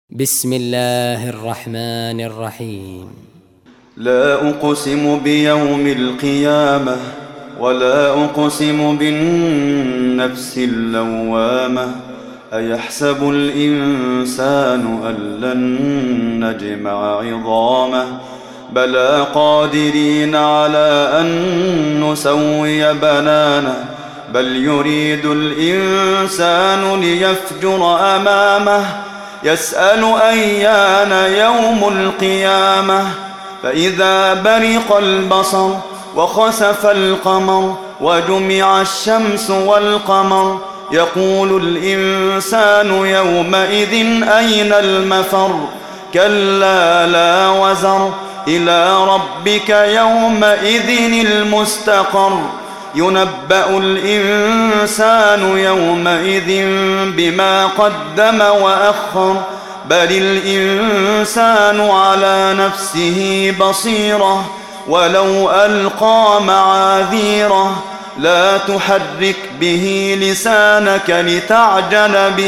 بسم الله الرحمن الرحيم. لا أقسم بيوم القيامة ولا أقسم بالنفس اللوامة. أيحسب الإنسان أن لن نجمع عظامه بلى قادرين على أن نسوي بنانه بل يريد الإنسان ليفجر أمامه يسأل أيان يوم القيامة فإذا برق البصر وخسف القمر وجمع الشمس والقمر يقول الإنسان يومئذ أين المفر كلا لا وزر إلى ربك يومئذ المستقر ينبأ الإنسان يومئذ بما قدم وأخر بل الإنسان على نفسه بصيرة ولو ألقى معاذيره لا تحرك به لسانك لتعجل به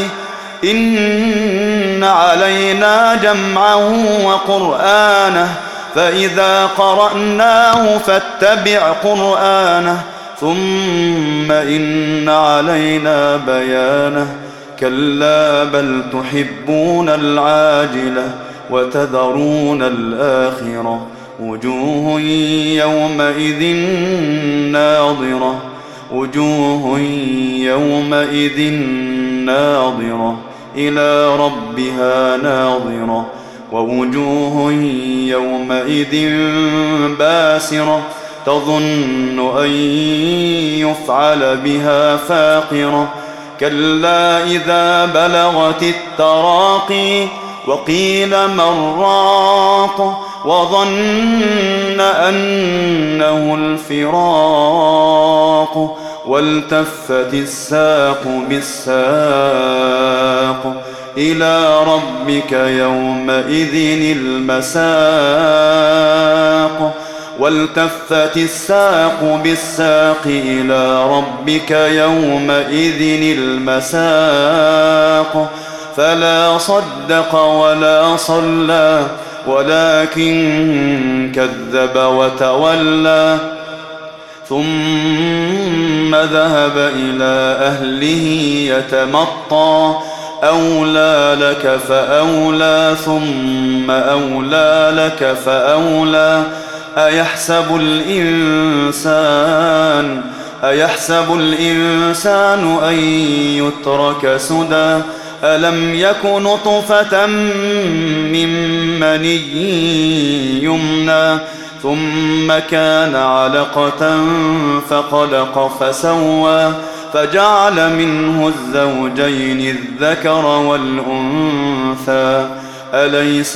إن علينا جمعه وقرآنه فإذا قرأناه فاتبع قرآنه ثم إن علينا بيانه كلا بل تحبون العاجلة وتذرون الآخرة وجوه يومئذ ناضرة وجوه يومئذ ناظرة إلى ربها ناظرة ووجوه يومئذ باسرة تظن أن يفعل بها فاقرة كلا إذا بلغت التراقي وقيل من راق وظن أنه الفراق والتفت الساق بالساق إلى ربك يومئذ المساق والتفت الساق بالساق إلى ربك يومئذ المساق فلا صدق ولا صلى ولكن كذب وتولى ثم ذهب إلى أهله يتمطى أولى لك فأولى ثم أولى لك فأولى أيحسب الإنسان أن يترك سدى ألم يك نطفة من مني يمنى ثم كان علقة فخلق فسوى فجعل منه الزوجين الذكر والأنثى أليس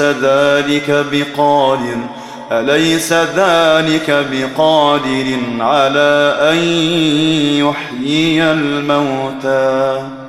ذلك بقادر على أن يحيي الموتى